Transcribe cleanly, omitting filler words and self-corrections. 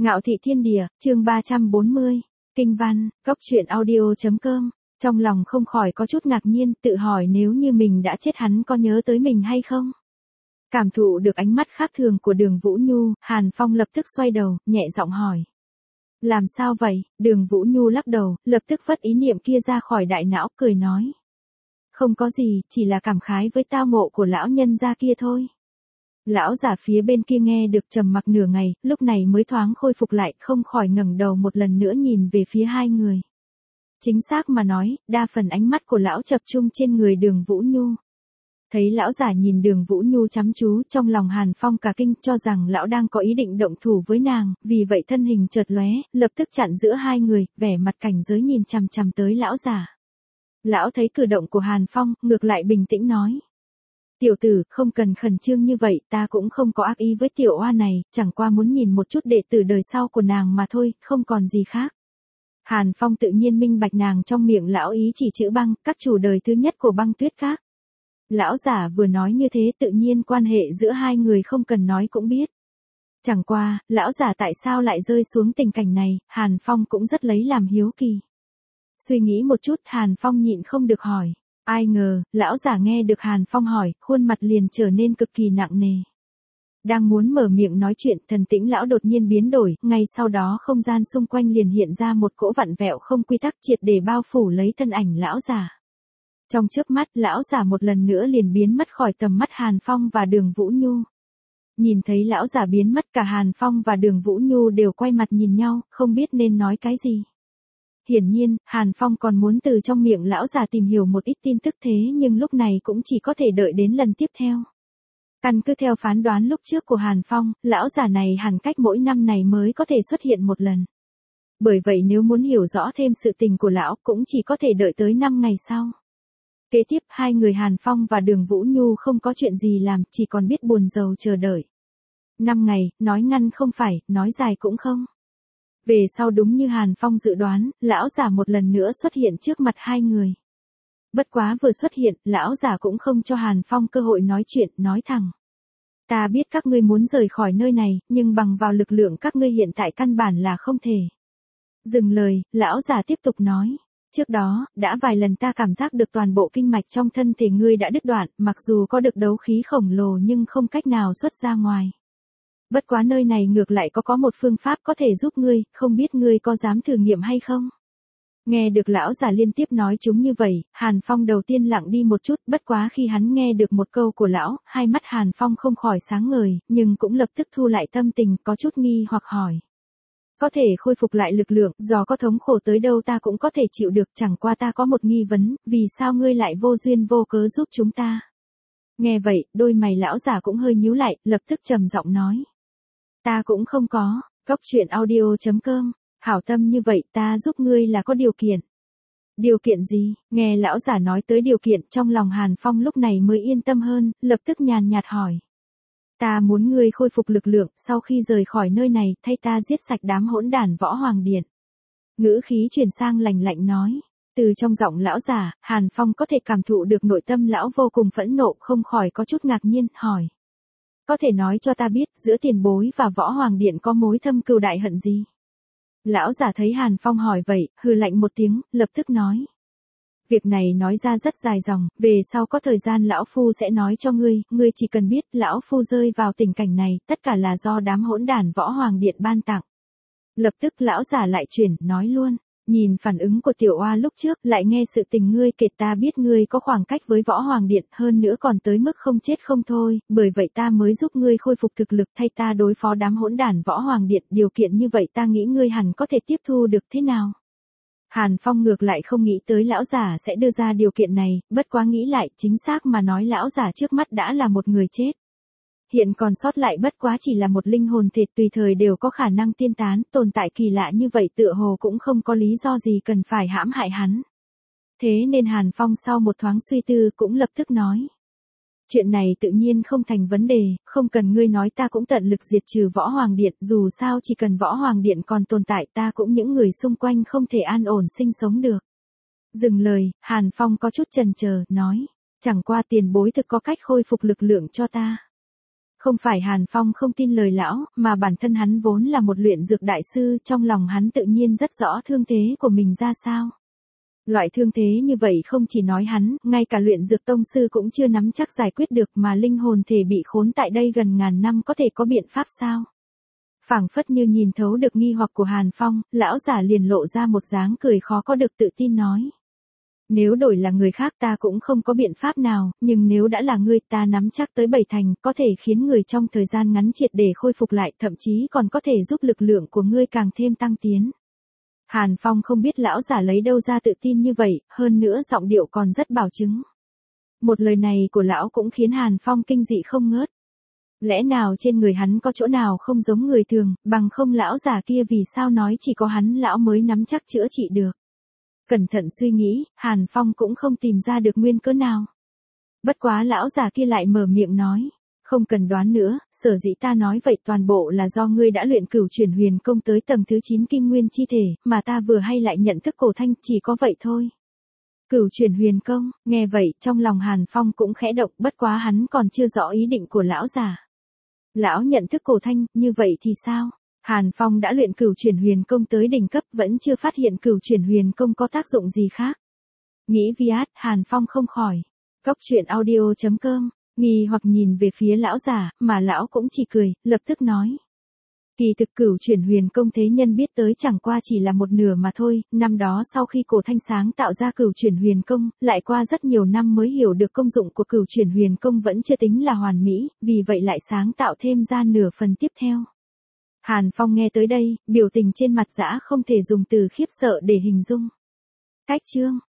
Ngạo thị thiên địa, chương 340, kinh văn, góc truyện audio.com, trong lòng không khỏi có chút ngạc nhiên, tự hỏi nếu như mình đã chết hắn có nhớ tới mình hay không? Cảm thụ được ánh mắt khác thường của Đường Vũ Nhu, Hàn Phong lập tức xoay đầu, nhẹ giọng hỏi. Làm sao vậy? Đường Vũ Nhu lắc đầu, lập tức vất ý niệm kia ra khỏi đại não, cười nói. Không có gì, chỉ là cảm khái với tao ngộ của lão nhân gia kia thôi. Lão giả phía bên kia nghe được trầm mặc nửa ngày, lúc này mới thoáng khôi phục lại, không khỏi ngẩng đầu một lần nữa nhìn về phía hai người. Chính xác mà nói, đa phần ánh mắt của lão tập trung trên người Đường Vũ Nhu. Thấy lão giả nhìn Đường Vũ Nhu chăm chú, trong lòng Hàn Phong cả kinh, cho rằng lão đang có ý định động thủ với nàng, vì vậy thân hình chợt lóe, lập tức chặn giữa hai người, vẻ mặt cảnh giới nhìn chằm chằm tới lão giả. Lão thấy cử động của Hàn Phong, ngược lại bình tĩnh nói. Tiểu tử, không cần khẩn trương như vậy, ta cũng không có ác ý với tiểu oa này, chẳng qua muốn nhìn một chút đệ tử đời sau của nàng mà thôi, không còn gì khác. Hàn Phong tự nhiên minh bạch nàng trong miệng lão ý chỉ chữ Băng, các chủ đời thứ nhất của Băng Tuyết Các. Lão giả vừa nói như thế tự nhiên quan hệ giữa hai người không cần nói cũng biết. Chẳng qua, lão giả tại sao lại rơi xuống tình cảnh này, Hàn Phong cũng rất lấy làm hiếu kỳ. Suy nghĩ một chút, Hàn Phong nhịn không được hỏi. Ai ngờ, lão giả nghe được Hàn Phong hỏi, khuôn mặt liền trở nên cực kỳ nặng nề. Đang muốn mở miệng nói chuyện, thần tĩnh lão đột nhiên biến đổi, ngay sau đó không gian xung quanh liền hiện ra một cỗ vặn vẹo không quy tắc triệt để bao phủ lấy thân ảnh lão giả. Trong chớp mắt, lão giả một lần nữa liền biến mất khỏi tầm mắt Hàn Phong và Đường Vũ Nhu. Nhìn thấy lão giả biến mất, cả Hàn Phong và Đường Vũ Nhu đều quay mặt nhìn nhau, không biết nên nói cái gì. Hiển nhiên, Hàn Phong còn muốn từ trong miệng lão già tìm hiểu một ít tin tức thế nhưng lúc này cũng chỉ có thể đợi đến lần tiếp theo. Căn cứ theo phán đoán lúc trước của Hàn Phong, lão già này hẳn cách mỗi năm này mới có thể xuất hiện một lần. Bởi vậy nếu muốn hiểu rõ thêm sự tình của lão cũng chỉ có thể đợi tới 5 ngày sau. Kế tiếp hai người Hàn Phong và Đường Vũ Nhu không có chuyện gì làm, chỉ còn biết buồn rầu chờ đợi. 5 ngày, nói ngắn không phải, nói dài cũng không. Về sau đúng như Hàn Phong dự đoán, lão giả một lần nữa xuất hiện trước mặt hai người. Bất quá vừa xuất hiện, lão giả cũng không cho Hàn Phong cơ hội nói chuyện, nói thẳng. Ta biết các ngươi muốn rời khỏi nơi này, nhưng bằng vào lực lượng các ngươi hiện tại căn bản là không thể. Dừng lời, lão giả tiếp tục nói. Trước đó, đã vài lần ta cảm giác được toàn bộ kinh mạch trong thân thể ngươi đã đứt đoạn, mặc dù có được đấu khí khổng lồ nhưng không cách nào xuất ra ngoài. Bất quá nơi này ngược lại có một phương pháp có thể giúp ngươi, không biết ngươi có dám thử nghiệm hay không? Nghe được lão giả liên tiếp nói chúng như vậy, Hàn Phong đầu tiên lặng đi một chút, bất quá khi hắn nghe được một câu của lão, hai mắt Hàn Phong không khỏi sáng ngời, nhưng cũng lập tức thu lại tâm tình, có chút nghi hoặc hỏi. Có thể khôi phục lại lực lượng, do có thống khổ tới đâu ta cũng có thể chịu được, chẳng qua ta có một nghi vấn, vì sao ngươi lại vô duyên vô cớ giúp chúng ta? Nghe vậy, đôi mày lão giả cũng hơi nhíu lại, lập tức trầm giọng nói. Ta cũng không có, góc truyện audio.com, hảo tâm như vậy ta giúp ngươi là có điều kiện. Điều kiện gì? Nghe lão giả nói tới điều kiện, trong lòng Hàn Phong lúc này mới yên tâm hơn, lập tức nhàn nhạt hỏi. Ta muốn ngươi khôi phục lực lượng, sau khi rời khỏi nơi này, thay ta giết sạch đám hỗn đản Võ Hoàng Điện. Ngữ khí chuyển sang lạnh lạnh nói. Từ trong giọng lão giả, Hàn Phong có thể cảm thụ được nội tâm lão vô cùng phẫn nộ, không khỏi có chút ngạc nhiên, hỏi. Có thể nói cho ta biết, giữa tiền bối và Võ Hoàng Điện có mối thâm cừu đại hận gì? Lão giả thấy Hàn Phong hỏi vậy, hừ lạnh một tiếng, lập tức nói. Việc này nói ra rất dài dòng, về sau có thời gian lão phu sẽ nói cho ngươi chỉ cần biết lão phu rơi vào tình cảnh này, tất cả là do đám hỗn đản Võ Hoàng Điện ban tặng. Lập tức lão giả lại chuyển, nói luôn. Nhìn phản ứng của tiểu oa lúc trước, lại nghe sự tình ngươi kể ta biết ngươi có khoảng cách với Võ Hoàng Điện, hơn nữa còn tới mức không chết không thôi, bởi vậy ta mới giúp ngươi khôi phục thực lực thay ta đối phó đám hỗn đản Võ Hoàng Điện, điều kiện như vậy ta nghĩ ngươi hẳn có thể tiếp thu được thế nào? Hàn Phong ngược lại không nghĩ tới lão giả sẽ đưa ra điều kiện này, bất quá nghĩ lại, chính xác mà nói lão giả trước mắt đã là một người chết. Hiện còn sót lại bất quá chỉ là một linh hồn thịt tùy thời đều có khả năng tiên tán, tồn tại kỳ lạ như vậy tựa hồ cũng không có lý do gì cần phải hãm hại hắn. Thế nên Hàn Phong sau một thoáng suy tư cũng lập tức nói. Chuyện này tự nhiên không thành vấn đề, không cần ngươi nói ta cũng tận lực diệt trừ Võ Hoàng Điện, dù sao chỉ cần Võ Hoàng Điện còn tồn tại ta cũng những người xung quanh không thể an ổn sinh sống được. Dừng lời, Hàn Phong có chút chần chờ, nói. Chẳng qua tiền bối thực có cách khôi phục lực lượng cho ta. Không phải Hàn Phong không tin lời lão, mà bản thân hắn vốn là một luyện dược đại sư, trong lòng hắn tự nhiên rất rõ thương thế của mình ra sao. Loại thương thế như vậy không chỉ nói hắn, ngay cả luyện dược tông sư cũng chưa nắm chắc giải quyết được, mà linh hồn thể bị khốn tại đây gần ngàn năm có thể có biện pháp sao? Phảng phất như nhìn thấu được nghi hoặc của Hàn Phong, lão giả liền lộ ra một dáng cười khó có được tự tin nói. Nếu đổi là người khác ta cũng không có biện pháp nào, nhưng nếu đã là ngươi ta nắm chắc tới 7 thành, có thể khiến người trong thời gian ngắn triệt để khôi phục lại, thậm chí còn có thể giúp lực lượng của ngươi càng thêm tăng tiến. Hàn Phong không biết lão giả lấy đâu ra tự tin như vậy, hơn nữa giọng điệu còn rất bảo chứng. Một lời này của lão cũng khiến Hàn Phong kinh dị không ngớt. Lẽ nào trên người hắn có chỗ nào không giống người thường, bằng không lão già kia vì sao nói chỉ có hắn lão mới nắm chắc chữa trị được. Cẩn thận suy nghĩ, Hàn Phong cũng không tìm ra được nguyên cớ nào. Bất quá lão già kia lại mở miệng nói. Không cần đoán nữa, sở dĩ ta nói vậy toàn bộ là do ngươi đã luyện cửu chuyển huyền công tới tầng thứ 9 kim nguyên chi thể, mà ta vừa hay lại nhận thức cổ thanh, chỉ có vậy thôi. Cửu chuyển huyền công, nghe vậy, trong lòng Hàn Phong cũng khẽ động, bất quá hắn còn chưa rõ ý định của lão già. Lão nhận thức cổ thanh, như vậy thì sao? Hàn Phong đã luyện cửu chuyển huyền công tới đỉnh cấp, vẫn chưa phát hiện cửu chuyển huyền công có tác dụng gì khác. Nghĩ viết, Hàn Phong không khỏi. Cốc truyện audio.com, nghi hoặc nhìn về phía lão già, mà lão cũng chỉ cười, lập tức nói. Kỳ thực cửu chuyển huyền công thế nhân biết tới chẳng qua chỉ là một nửa mà thôi, năm đó sau khi cổ thanh sáng tạo ra cửu chuyển huyền công, lại qua rất nhiều năm mới hiểu được công dụng của cửu chuyển huyền công vẫn chưa tính là hoàn mỹ, vì vậy lại sáng tạo thêm ra nửa phần tiếp theo. Hàn Phong nghe tới đây, biểu tình trên mặt dã không thể dùng từ khiếp sợ để hình dung. Cách chương